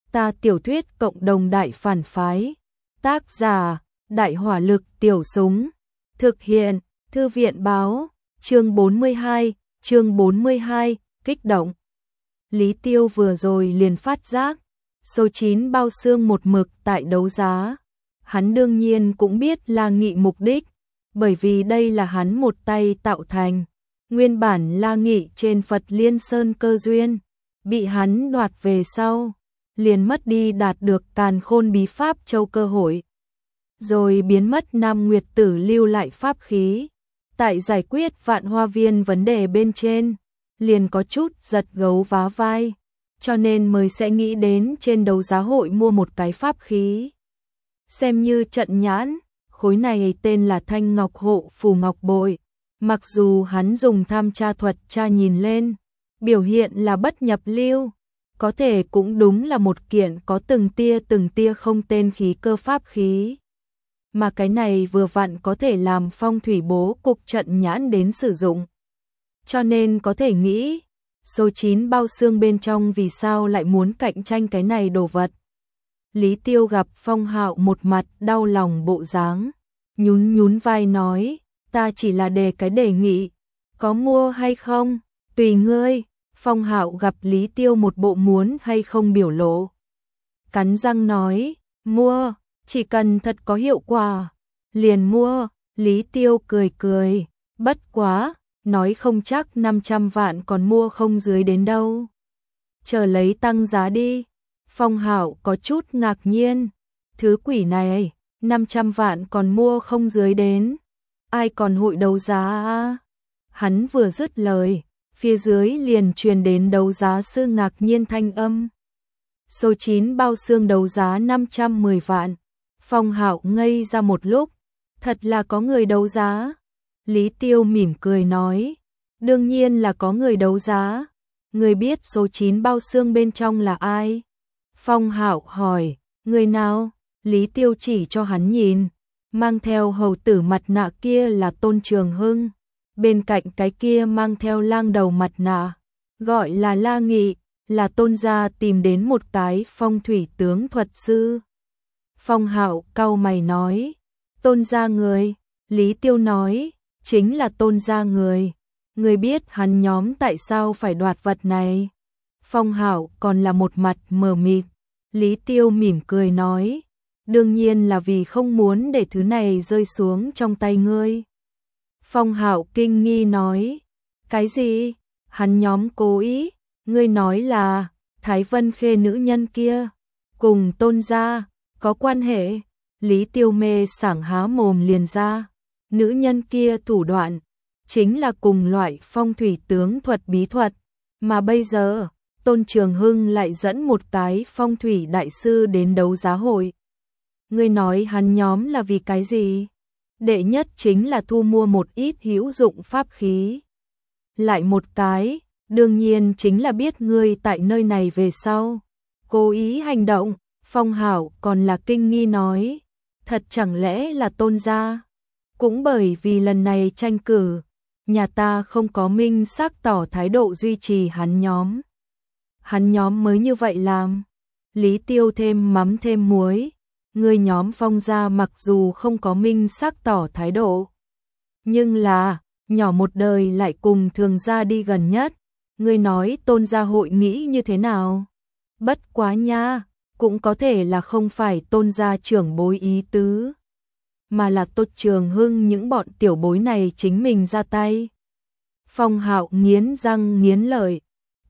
Ta tiểu thuyết cộng đồng đại phản phái. Tác giả: Đại hỏa lực tiểu súng. Thực hiện: Thư viện báo. Chương 42, kích động. Lý Tiêu vừa rồi liền phát giác, số 9 bao xương một mực tại đấu giá. Hắn đương nhiên cũng biết La Nghị mục đích, bởi vì đây là hắn một tay tạo thành. Nguyên bản La Nghị trên Phật Liên Sơn cơ duyên, bị hắn đoạt về sau, liền mất đi đạt được Càn Khôn bí pháp châu cơ hội. Rồi biến mất Nam Nguyệt Tử lưu lại pháp khí. Tại giải quyết Vạn Hoa Viên vấn đề bên trên, liền có chút giật gấu vá vai, cho nên mới sẽ nghĩ đến trên đấu giá hội mua một cái pháp khí. Xem như trận nhãn, khối này tên là Thanh Ngọc Hộ Phù Ngọc Bội. Mặc dù hắn dùng tham tra thuật tra nhìn lên, biểu hiện là bất nhập lưu, có thể cũng đúng là một kiện có từng tia không tên khí cơ pháp khí. Mà cái này vừa vặn có thể làm phong thủy bố cục trận nhãn đến sử dụng. Cho nên có thể nghĩ, số 9 bao xương bên trong vì sao lại muốn cạnh tranh cái này đồ vật. Lý Tiêu gặp Phong Hạo một mặt đau lòng bộ dáng, nhún vai nói, ta chỉ là cái đề nghị, có mua hay không, tùy ngươi. Phong Hạo gặp Lý Tiêu một bộ muốn hay không biểu lộ, cắn răng nói, mua, chỉ cần thật có hiệu quả, liền mua. Lý Tiêu cười, bất quá, nói không chắc 500 vạn còn mua không dưới đến đâu. Chờ lấy tăng giá đi. Phong Hạo có chút ngạc nhiên, thứ quỷ này, 500 vạn còn mua không dưới đến, ai còn hội đấu giá à? Hắn vừa dứt lời, phía dưới liền truyền đến đấu giá sư ngạc nhiên thanh âm. Số 9 bao xương đấu giá 510 vạn. Phong Hạo ngây ra một lúc, thật là có người đấu giá. Lý Tiêu mỉm cười nói, đương nhiên là có người đấu giá. Người biết số 9 bao xương bên trong là ai? Phong Hạo hỏi, người nào? Lý Tiêu chỉ cho hắn nhìn, mang theo hầu tử mặt nạ kia là Tôn Trường Hưng, bên cạnh cái kia mang theo lang đầu mặt nạ, gọi là La Nghị, là Tôn gia tìm đến một cái phong thủy tướng thuật sư. Phong Hạo cau mày nói, Tôn gia người? Lý Tiêu nói, chính là Tôn gia người. Người biết hắn nhóm tại sao phải đoạt vật này? Phong Hạo còn là một mặt mờ mịt. Lý Tiêu mỉm cười nói, đương nhiên là vì không muốn để thứ này rơi xuống trong tay ngươi. Phong Hạo kinh nghi nói, cái gì? Hắn nhóm cố ý? Ngươi nói là Thái Vân Khê nữ nhân kia cùng Tôn gia có quan hệ? Lý Tiêu mê sảng há mồm liền ra, nữ nhân kia thủ đoạn chính là cùng loại phong thủy tướng thuật bí thuật, mà bây giờ Tôn Trường Hưng lại dẫn một cái phong thủy đại sư đến đấu giá hội. Ngươi nói hắn nhóm là vì cái gì? Đệ nhất chính là thu mua một ít hữu dụng pháp khí. Lại một cái, đương nhiên chính là biết ngươi tại nơi này về sau cố ý hành động. Phong Hạo còn là kinh nghi nói, thật chẳng lẽ là Tôn gia? Cũng bởi vì lần này tranh cử, nhà ta không có minh xác tỏ thái độ duy trì hắn nhóm. Hắn nhóm mới như vậy làm. Lý Tiêu thêm mắm thêm muối, người nhóm Phong gia mặc dù không có minh xác tỏ thái độ, nhưng là nhỏ một đời lại cùng Thường gia đi gần nhất. Ngươi nói Tôn gia hội nghĩ như thế nào? Bất quá nha, cũng có thể là không phải Tôn gia trưởng bối ý tứ, mà là Tôn Trường Hưng những bọn tiểu bối này chính mình ra tay. Phong Hạo nghiến răng nghiến lợi,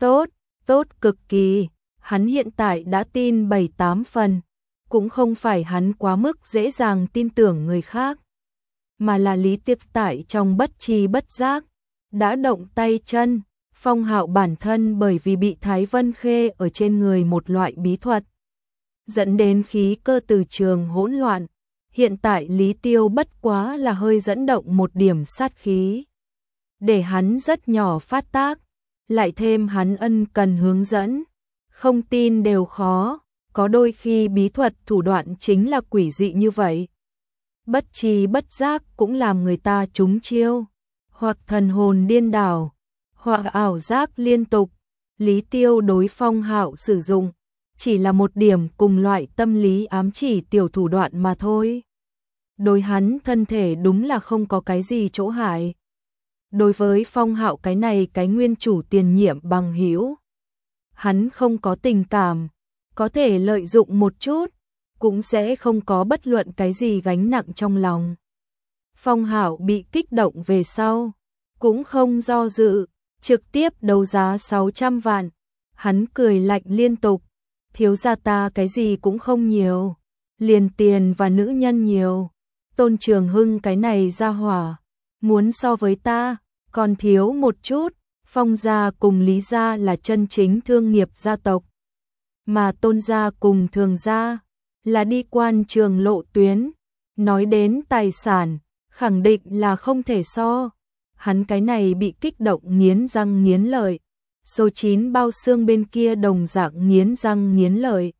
tốt cực kỳ, hắn hiện tại đã tin 7-8 phần, cũng không phải hắn quá mức dễ dàng tin tưởng người khác, mà là Lý Tiêu tại trong bất tri bất giác đã động tay chân. Phong Hạo bản thân bởi vì bị Thái Vân Khê ở trên người một loại bí thuật, dẫn đến khí cơ từ trường hỗn loạn. Hiện tại Lý Tiêu bất quá là hơi dẫn động một điểm sát khí, để hắn rất nhỏ phát tác, lại thêm hắn ân cần hướng dẫn, không tin đều khó. Có đôi khi bí thuật thủ đoạn chính là quỷ dị như vậy, bất tri bất giác cũng làm người ta trúng chiêu, hoặc thần hồn điên đảo, hoặc ảo giác liên tục. Lý Tiêu đối Phong Hạo sử dụng chỉ là một điểm cùng loại tâm lý ám chỉ tiểu thủ đoạn mà thôi. Đối hắn thân thể đúng là không có cái gì chỗ hại. Đối với Phong Hạo cái này cái nguyên chủ tiền nhiệm bằng hữu, hắn không có tình cảm, có thể lợi dụng một chút, cũng sẽ không có bất luận cái gì gánh nặng trong lòng. Phong Hạo bị kích động về sau, cũng không do dự, trực tiếp đấu giá 600 vạn. Hắn cười lạnh liên tục, thiếu gia ta cái gì cũng không nhiều, liền tiền và nữ nhân nhiều. Tôn Trường Hưng cái này ra hỏa, muốn so với ta, còn thiếu một chút. Phong gia cùng Lý gia là chân chính thương nghiệp gia tộc, mà Tôn gia cùng Thường gia là đi quan trường lộ tuyến. Nói đến tài sản, khẳng định là không thể so. Hắn cái này bị kích động nghiến răng nghiến lợi. Số 9 bao xương bên kia đồng dạng nghiến răng nghiến lợi.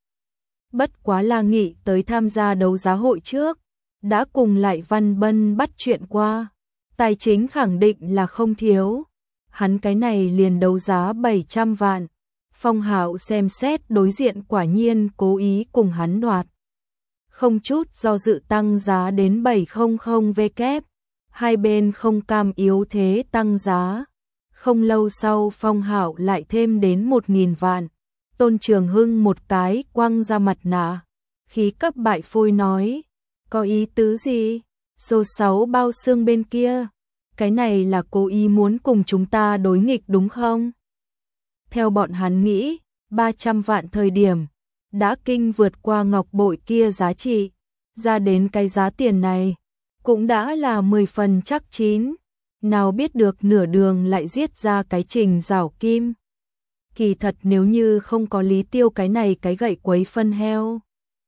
Bất quá La Nghị tới tham gia đấu giá hội trước, đã cùng lại Văn Bân bắt chuyện qua. Tài chính khẳng định là không thiếu. Hắn cái này liền đấu giá 700 vạn. Phong Hạo xem xét đối diện quả nhiên cố ý cùng hắn đoạt. Không chút do dự tăng giá đến 700 vkf. Hai bên không cam yếu thế tăng giá. Không lâu sau Phong Hạo lại thêm đến 1000 vạn. Tôn Trường Hưng một cái quăng ra mặt nạ, khí cấp bại phôi nói, có ý tứ gì? Số 6 bao xương bên kia, cái này là cố ý muốn cùng chúng ta đối nghịch đúng không? Theo bọn hắn nghĩ, 300 vạn thời điểm, đã kinh vượt qua ngọc bội kia giá trị, ra đến cái giá tiền này, cũng đã là 10 phần chắc chín. Nào biết được nửa đường lại giết ra cái Trình Giảo Kim. Kỳ thật nếu như không có Lý Tiêu cái này cái gậy quấy phân heo,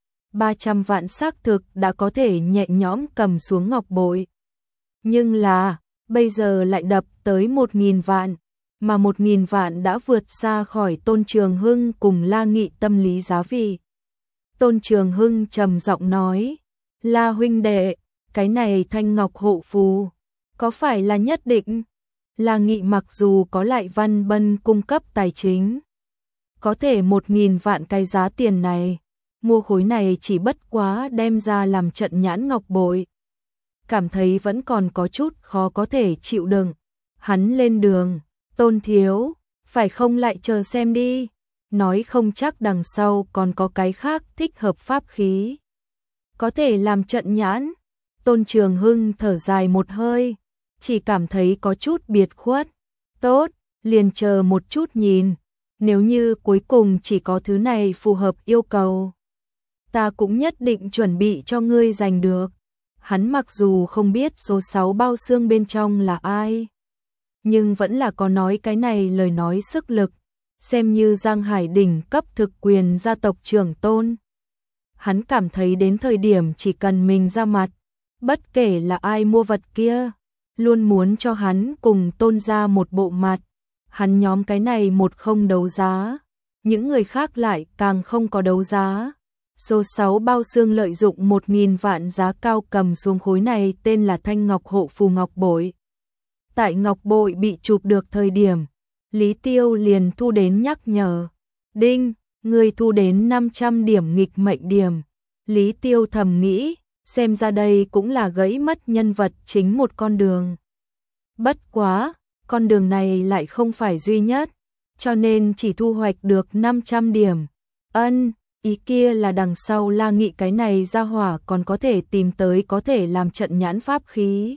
300 vạn xác thực đã có thể nhẹ nhõm cầm xuống ngọc bội. Nhưng là, bây giờ lại đập tới 1000 vạn, mà 1000 vạn đã vượt xa khỏi Tôn Trường Hưng cùng La Nghị tâm lý giá vị. Tôn Trường Hưng trầm giọng nói, La huynh đệ, cái này thanh ngọc hộ phù, có phải là nhất định? La Nghị mặc dù có lại Văn Bân cung cấp tài chính, có thể 1000 vạn cái giá tiền này, mua khối này chỉ bất quá đem ra làm trận nhãn ngọc bội. Cảm thấy vẫn còn có chút khó có thể chịu đựng. Hắn lên đường, Tôn thiếu, phải không lại chờ xem đi, nói không chắc đằng sau còn có cái khác thích hợp pháp khí. Có thể làm trận nhãn. Tôn Trường Hưng thở dài một hơi, chỉ cảm thấy có chút biệt khuất. Tốt, liền chờ một chút nhìn, nếu như cuối cùng chỉ có thứ này phù hợp yêu cầu, ta cũng nhất định chuẩn bị cho ngươi giành được. Hắn mặc dù không biết số 6 bao xương bên trong là ai, nhưng vẫn là có nói cái này lời nói sức lực, xem như Giang Hải đỉnh cấp thực quyền gia tộc trưởng Tôn. Hắn cảm thấy đến thời điểm chỉ cần mình ra mặt, bất kể là ai mua vật kia, luôn muốn cho hắn cùng Tôn ra một bộ mặt. Hắn nhóm cái này một không đấu giá, những người khác lại càng không có đấu giá. Số 6 bao xương lợi dụng 1000 vạn giá cao cầm xuống khối này tên là thanh ngọc hộ phù ngọc bội. Tại ngọc bội bị chụp được thời điểm, Lý Tiêu liền thu đến nhắc nhở. Đinh, người thu đến 500 điểm nghịch mệnh điểm. Lý Tiêu thầm nghĩ, xem ra đây cũng là gãy mất nhân vật chính một con đường. Bất quá, con đường này lại không phải duy nhất, cho nên chỉ thu hoạch được 500 điểm. Ý kia là đằng sau La Nghị cái này ra hỏa còn có thể tìm tới có thể làm trận nhãn pháp khí.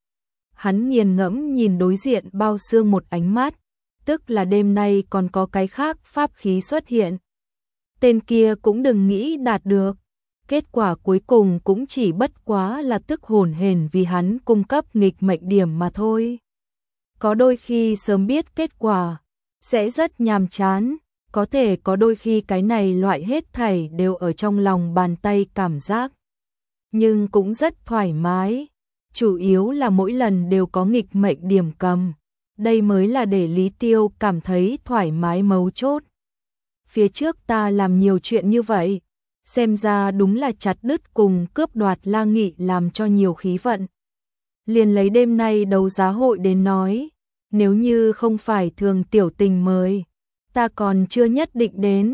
Hắn nghiền ngẫm nhìn đối diện bao xương một ánh mắt, tức là đêm nay còn có cái khác pháp khí xuất hiện. Tên kia cũng đừng nghĩ đạt được, kết quả cuối cùng cũng chỉ bất quá là tức hồn hển vì hắn cung cấp nghịch mệnh điểm mà thôi. Có đôi khi sớm biết kết quả, sẽ rất nhàm chán. Có thể có đôi khi cái này loại hết thảy đều ở trong lòng bàn tay cảm giác. Nhưng cũng rất thoải mái. Chủ yếu là mỗi lần đều có nghịch mệnh điểm cầm. Đây mới là để Lý Tiêu cảm thấy thoải mái mấu chốt. Phía trước ta làm nhiều chuyện như vậy. Xem ra đúng là chặt đứt cùng cướp đoạt La Nghị làm cho nhiều khí vận. Liền lấy đêm nay đấu giá hội đến nói. Nếu như không phải Thường tiểu tình mời, ta còn chưa nhất định đến.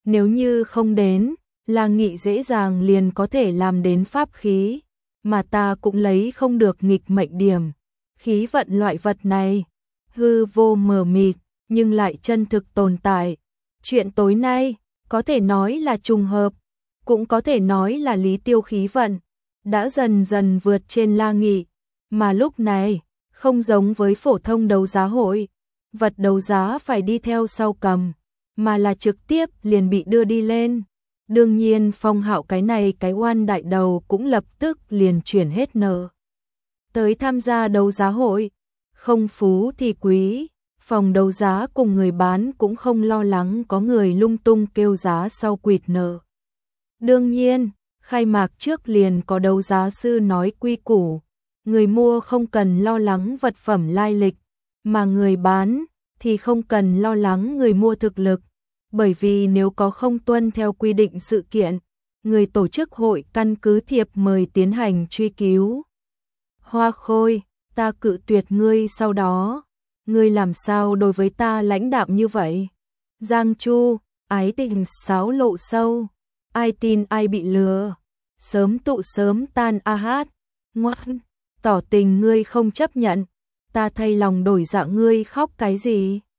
Nếu như không đến, La Nghị dễ dàng liền có thể làm đến pháp khí, mà ta cũng lấy không được nghịch mệnh điểm. Khí vận loại vật này, hư vô mờ mịt, nhưng lại chân thực tồn tại. Chuyện tối nay, có thể nói là trùng hợp, cũng có thể nói là Lý Tiêu khí vận, đã dần dần vượt trên La Nghị, mà lúc này, không giống với phổ thông đấu giá hội, vật đấu giá phải đi theo sau cầm, mà là trực tiếp liền bị đưa đi lên. Đương nhiên Phong Hạo cái này cái oan đại đầu cũng lập tức liền chuyển hết nợ tới tham gia đấu giá hội, không phú thì quý, phòng đấu giá cùng người bán cũng không lo lắng có người lung tung kêu giá sau quỵt nợ. Đương nhiên, khai mạc trước liền có đấu giá sư nói quy củ, người mua không cần lo lắng vật phẩm lai lịch, mà người bán thì không cần lo lắng người mua thực lực, bởi vì nếu có không tuân theo quy định sự kiện, người tổ chức hội căn cứ thiệp mời tiến hành truy cứu. Hoa Khôi, ta cự tuyệt ngươi sau đó, ngươi làm sao đối với ta lãnh đạm như vậy? Giang Chu, ái tình xáo lộ sâu, ai tin ai bị lừa, sớm tụ sớm tan a hát, ngoan, tỏ tình ngươi không chấp nhận, ta thay lòng đổi dạ ngươi khóc cái gì?